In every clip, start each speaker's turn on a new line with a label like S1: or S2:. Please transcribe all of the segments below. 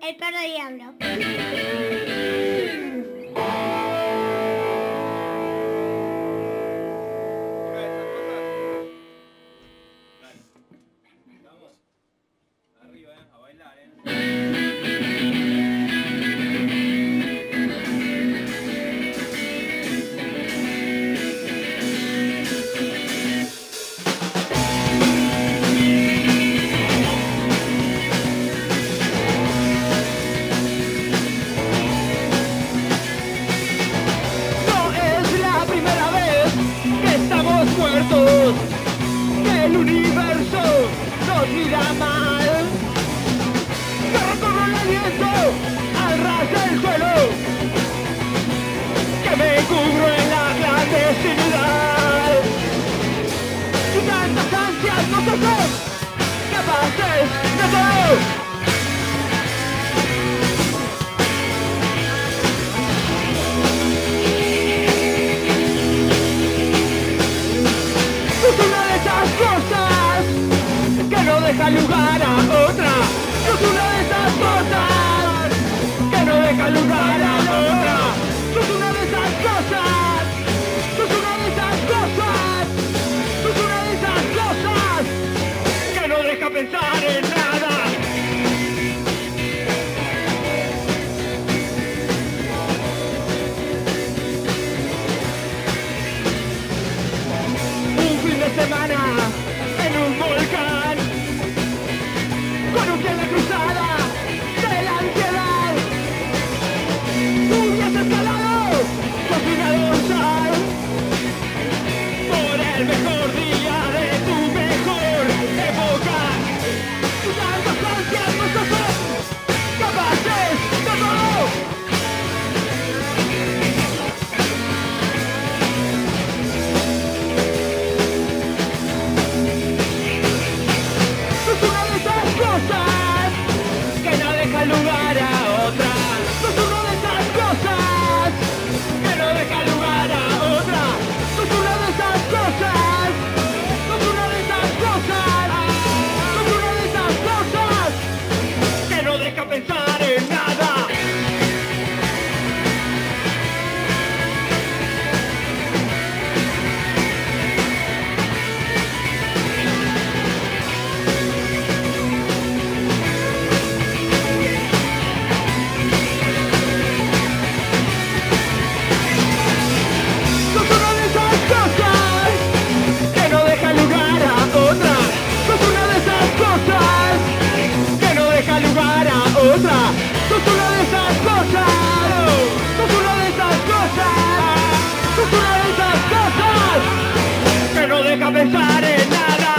S1: El perro diablo.
S2: Que el universo nos mira mal, que recorro el aliento al ras del suelo, que me cubro en la clandestinidad. Y tantas ansias no son capaces de todo. Es una de esas cosas que no deja lugar a otra. Es una de esas cosas que no deja lugar a otra. Es una de esas cosas. Es una de esas cosas. Es una de esas cosas que no deja pensar en nada. Semana en un volcán con un pie en la cruzada de la ansiedad. Hubieras escalado con una dorsal por el mejor día de tu mejor época. Y tantas ansias no son capaces de todo. Cosas que no dejan lugar a otra. Es una de esas cosas que no dejan lugar a otra. Es una de esas cosas. Es una de esas cosas. Es una de esas cosas que no deja pensar en nada. Otra, sos una de esas cosas, sos una de esas cosas, sos una de esas cosas que no deja pensar en nada.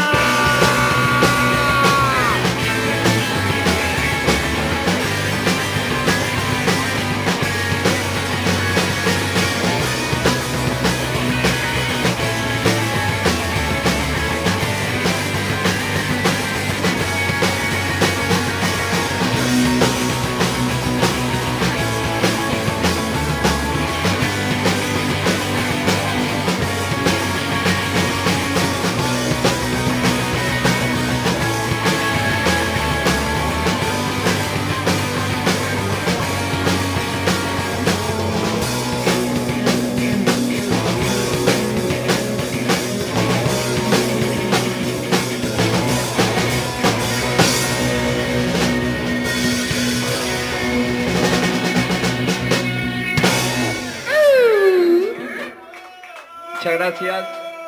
S2: Muchas gracias.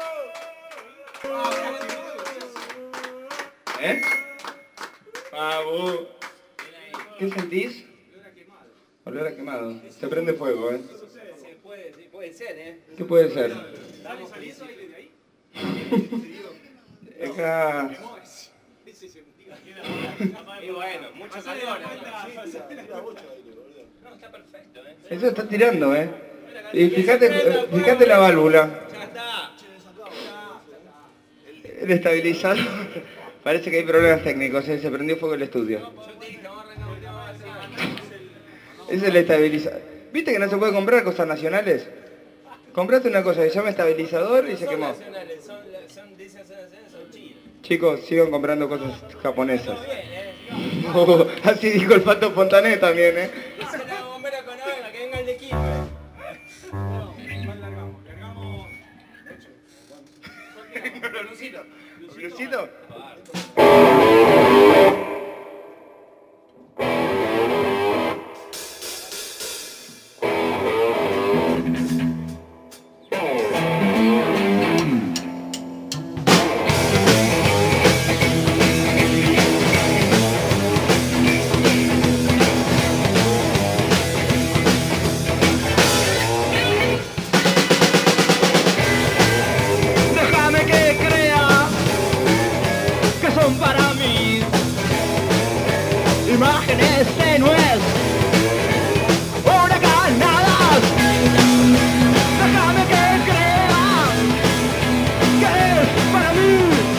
S2: Pavo. ¿Qué sentís? Olor a quemado. Se prende fuego,
S3: Sí, puede ser,
S2: ¿Qué puede ser?
S3: ¿Estamos saliendo de ahí?
S2: Acá...
S3: Y bueno, mucho calor. No, está perfecto,
S2: Eso está tirando, Y fíjate la válvula.
S3: Ya está.
S2: El estabilizador. Parece que hay problemas técnicos, se prendió fuego el estudio. Es el estabilizador. ¿Viste que no se puede comprar cosas nacionales? Compraste una cosa que se llama estabilizador y se quemó.
S3: Son chinas.
S1: Chicos, sigan comprando cosas japonesas. Así dijo el Pato Fontané también, ¿eh?
S3: Dice la bombera con venga, que venga el de equipo.
S1: ¿Lucito?
S2: Déjame que crea que son para mí imágenes tenues, huracanadas. Déjame que crea que es para mí.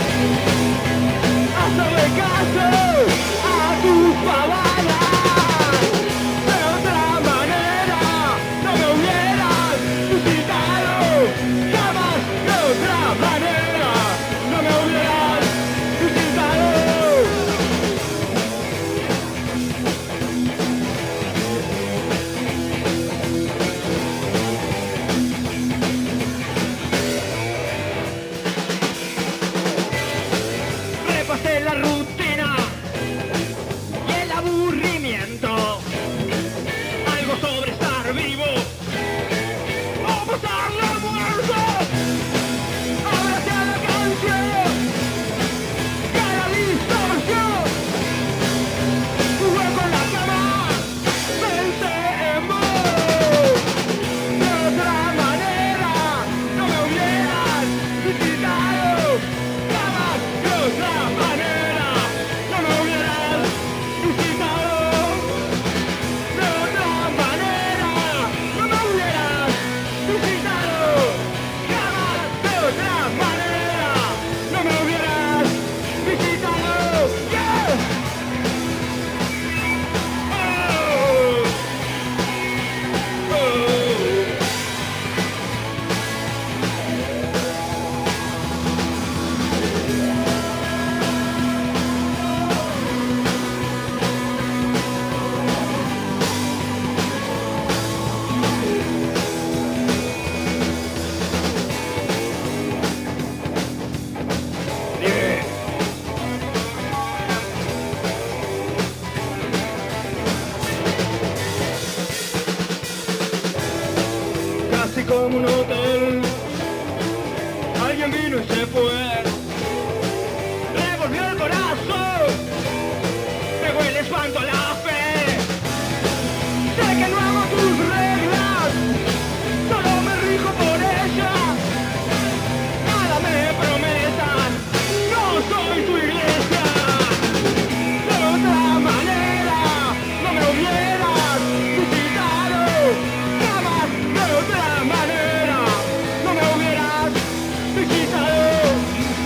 S2: Hazme caso a tus pavadas. De otra manera no me hubieras visitado. Jamás de otra manera no me hubieras visitado. Repasé la rutina y el aburrimiento. Algo sobre estar vivo o pasarlo muerto. Abracé a la canción y a la distorsión. Jugué con la cama, pensé en vos. De otra manera no me hubieras visitado. Jamás de otra manera no me hubieras visitado. De otra manera no me hubieras visitado. Jamás de otra manera no me hubieras visitado. Yeah. Oh. Oh. Casi como un hotel, alguien vino y se fue. Revolvió el corazón, pegó el espanto a la fe. Sé que no amo tus reglas, solo me rijo por ellas. Nada me prometan, no soy tu iglesia. De otra manera no me hubieras visitado. Jamás de otra manera no me hubieras visitado.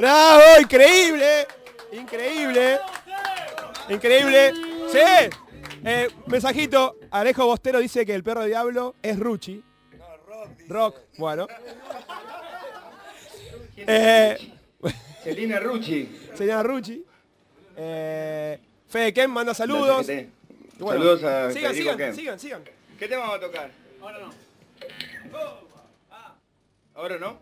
S4: ¡Bravo! ¡Increíble! Increíble. Increíble. ¡Sí! Mensajito. Alejo Bostero dice que el perro diablo es Ruchi.
S1: No,
S4: Rock. Bueno.
S1: Celina Rucci.
S4: Señora Ruchi. Fede Kem manda saludos.
S1: La
S4: Bueno,
S1: saludos a
S4: sigan,
S1: Federico
S4: sigan,
S1: Kem.
S4: sigan, sigan.
S1: ¿Qué tema vamos a tocar?
S3: Ahora no.
S1: ¿Ahora no?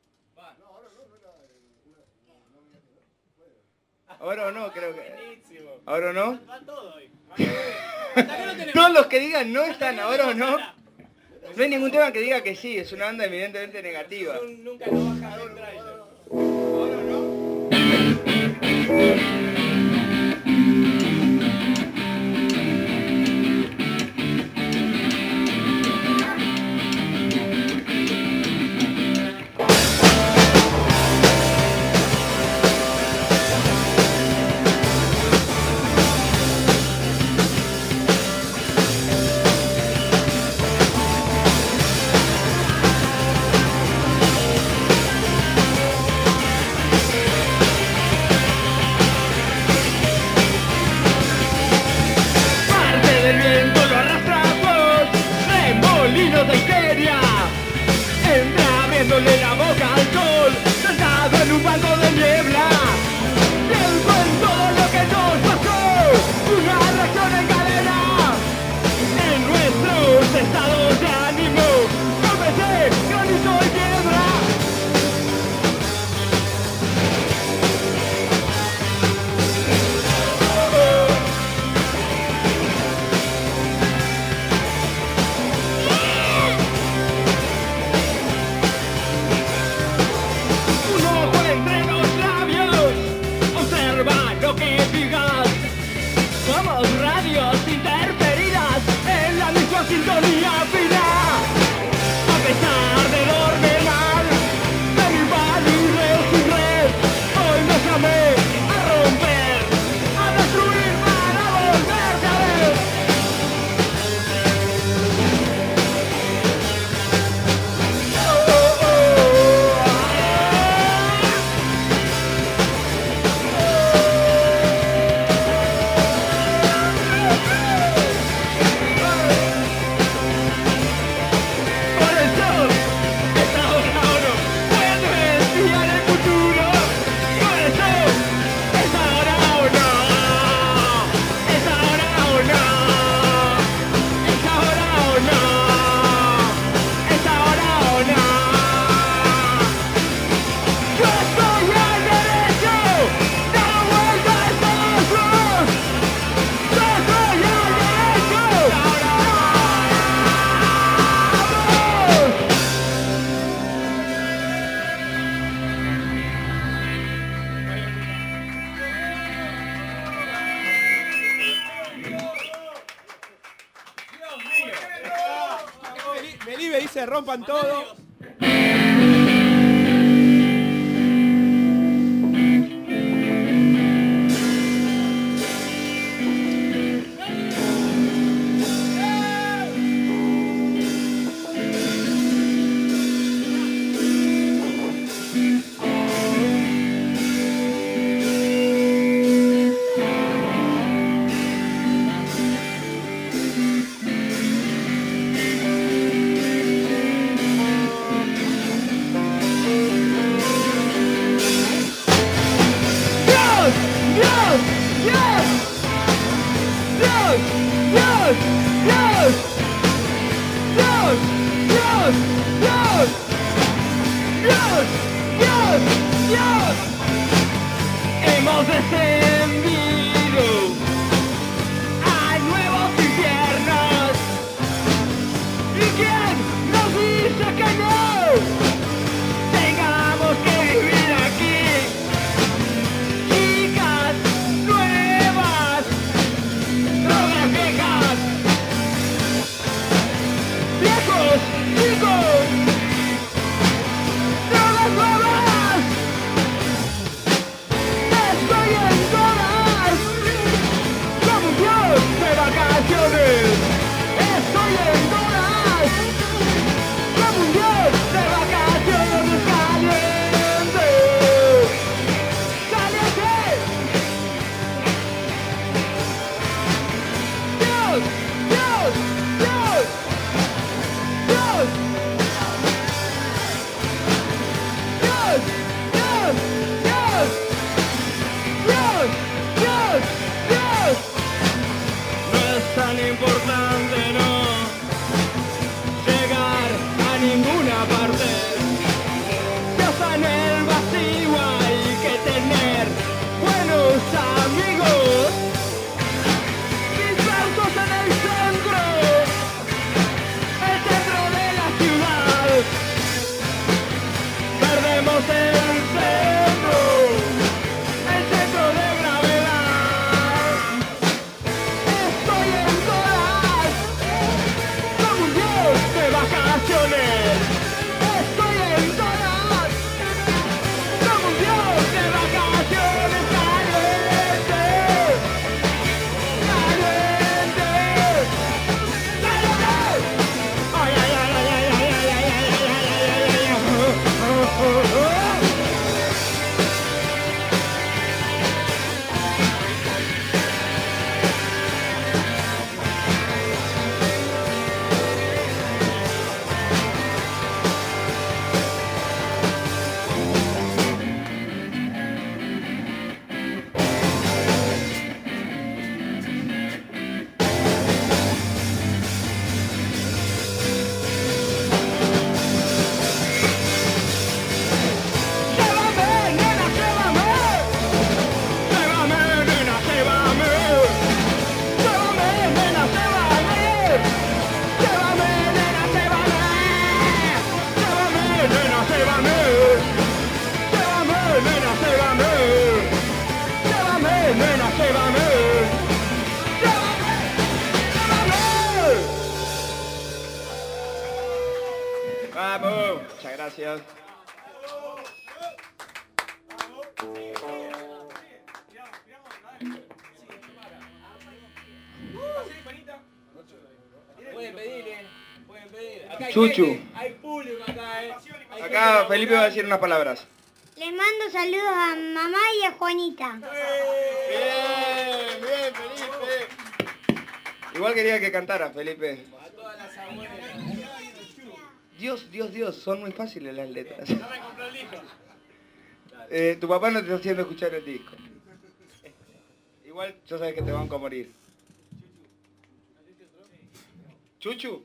S1: Ahora no, creo que... ¿Ahora no?
S3: Va todo hoy.
S1: Todos los que digan no están, ahora o no. No hay ningún tema que diga que sí, es una banda evidentemente negativa.
S3: Nunca nos baja del trailer.
S1: ¿Ahora no?
S2: Parte del viento lo arrastramos, remolinos de histeria. Entra abriéndole la boca al sol, sentado en un banco de niebla. Pienso en todo lo que nos pasó, una reacción en cadena. En nuestros estados de ánimo, cálmese, granizo y piedra. Un ojo entre los labios, observa lo que digas. Somos radios interferidas en la misma sintonía fina. A pesar de dormir mal, de mi libre sin red, hoy me llamé a romper, a destruir para volverte a ver. Por eso, es ahora o no, puedo espiar el futuro. Por eso, es ahora o no, es ahora o no, es ahora o no, es ahora o no. Yo estoy en derecho, no vuelvas todos los. Yo estoy en derecho, ahora
S4: Melibe dice rompan todo.
S2: Dios, Dios, Dios, Dios, Dios, Dios, Dios, Dios, Dios, Dios, Dios, Dios. Hemos descendido a nuevos infiernos. ¿Y quién nos dice que no tengamos que vivir aquí? Chicas nuevas, drogas viejas, viejos chicos, drogas nuevas. Estoy en somos el centro de gravedad. Estoy en todas, como un dios de vacaciones. Estoy en todas, como un dios de vacaciones. Caliente, caliente, caliente. Ay, ay, ay, ay, ay, ay, ay, ay, ay, ay, ay, ay, ay, ay.
S1: Vamos, muchas gracias.
S3: Pueden pedirle, pueden pedir. Acá hay
S1: Chuchu.
S3: gente, hay público acá, Hay
S1: Acá
S3: gente
S1: Felipe va a decir unas palabras.
S5: Les mando saludos a mamá y a Juanita.
S1: Bien, bien, Felipe. Igual quería que cantara, Felipe.
S3: a todas las abuelas.
S1: Dios, Dios, Dios, son muy fáciles las letras.
S3: No me compró el disco.
S1: Tu papá no te está haciendo escuchar el disco. Igual yo sabes que te van a morir. Chuchu.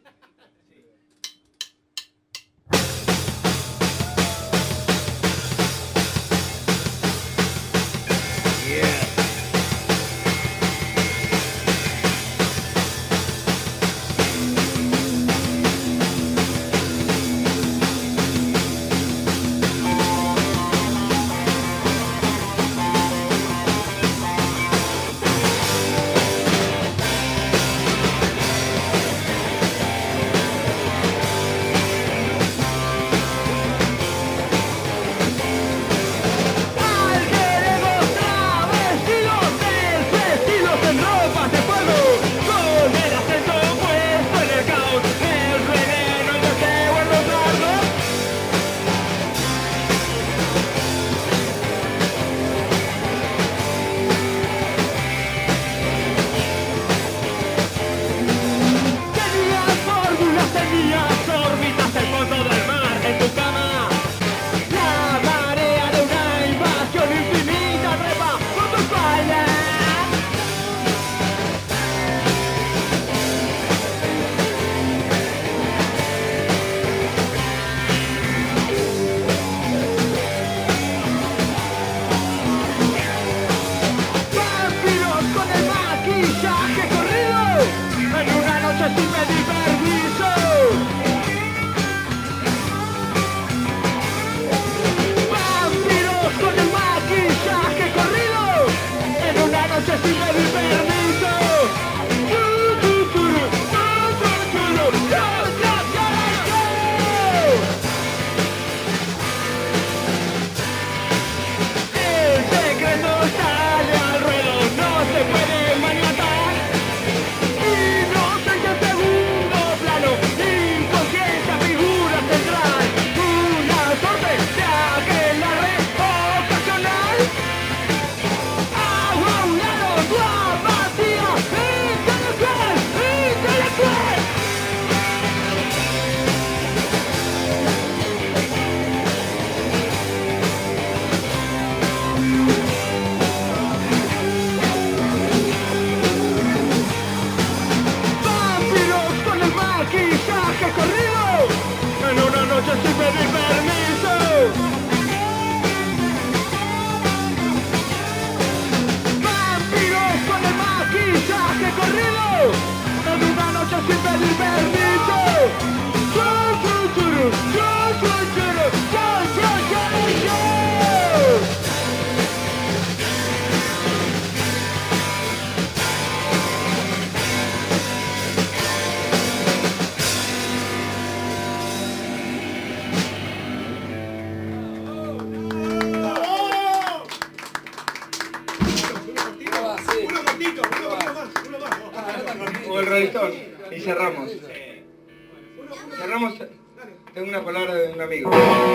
S1: listo. Y cerramos. Cerramos. Tengo una palabra de un amigo.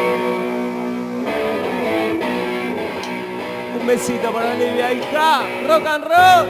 S6: Un besito para Olivia, ahí está. Rock and roll.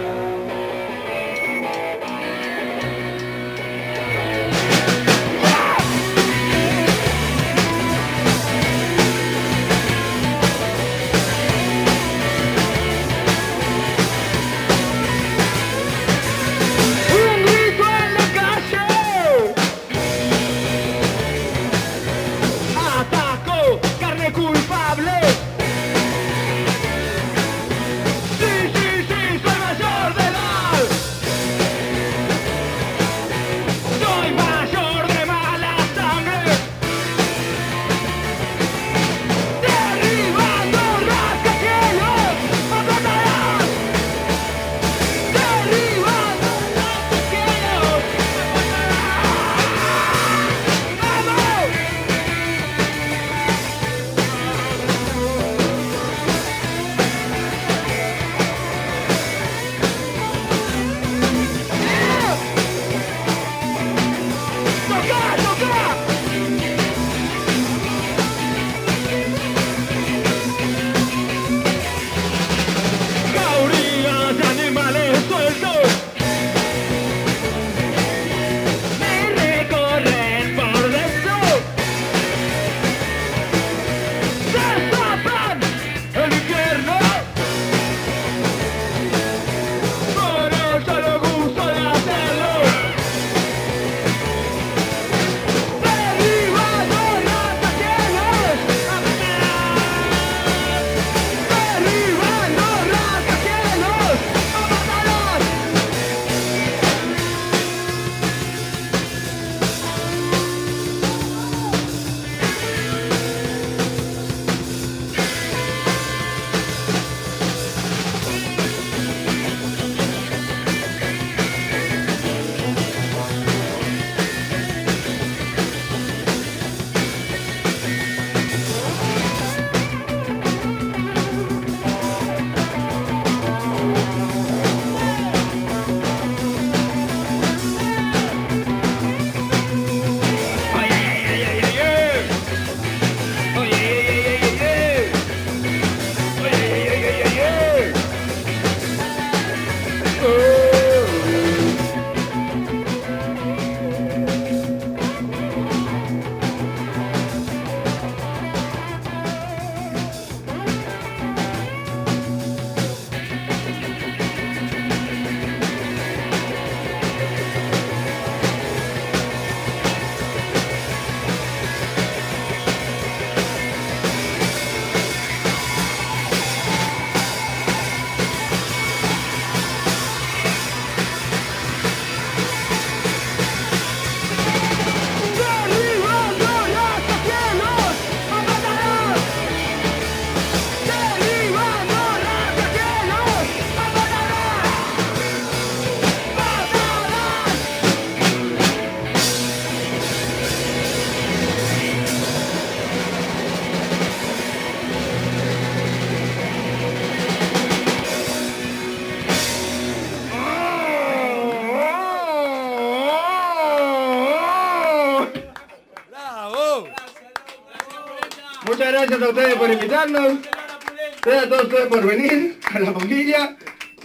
S1: Muchas gracias a ustedes por invitarnos. Gracias a todos ustedes por venir a la boquilla.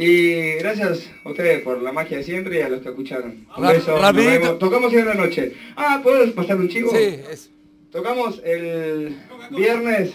S1: Y gracias a ustedes por la magia de siempre y a los que escucharon. Un beso. Nos vemos. Tocamos hoy en la noche. ¿Puedes pasar un chivo?
S6: Sí, es.
S1: Tocamos el viernes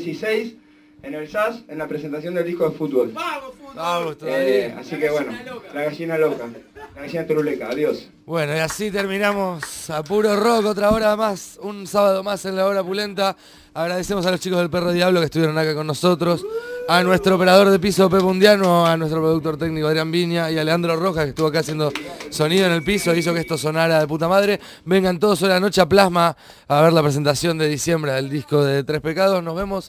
S1: 16 en el SAS en la presentación del disco de fútbol.
S3: ¡Vamos, fútbol!
S6: Vamos todavía.
S1: Así que bueno, la gallina loca. La gallina turuleca. Adiós.
S6: Bueno, y así terminamos a puro rock, otra hora más, un sábado más en la hora pulenta. Agradecemos a los chicos del Perro Diablo que estuvieron acá con nosotros, a nuestro operador de piso Pepe Undiano, a nuestro productor técnico Adrián Viña y a Leandro Rojas que estuvo acá haciendo sonido en el piso, hizo que esto sonara de puta madre. Vengan todos hoy a la noche a Plasma a ver la presentación de diciembre del disco de Tres Pecados. Nos vemos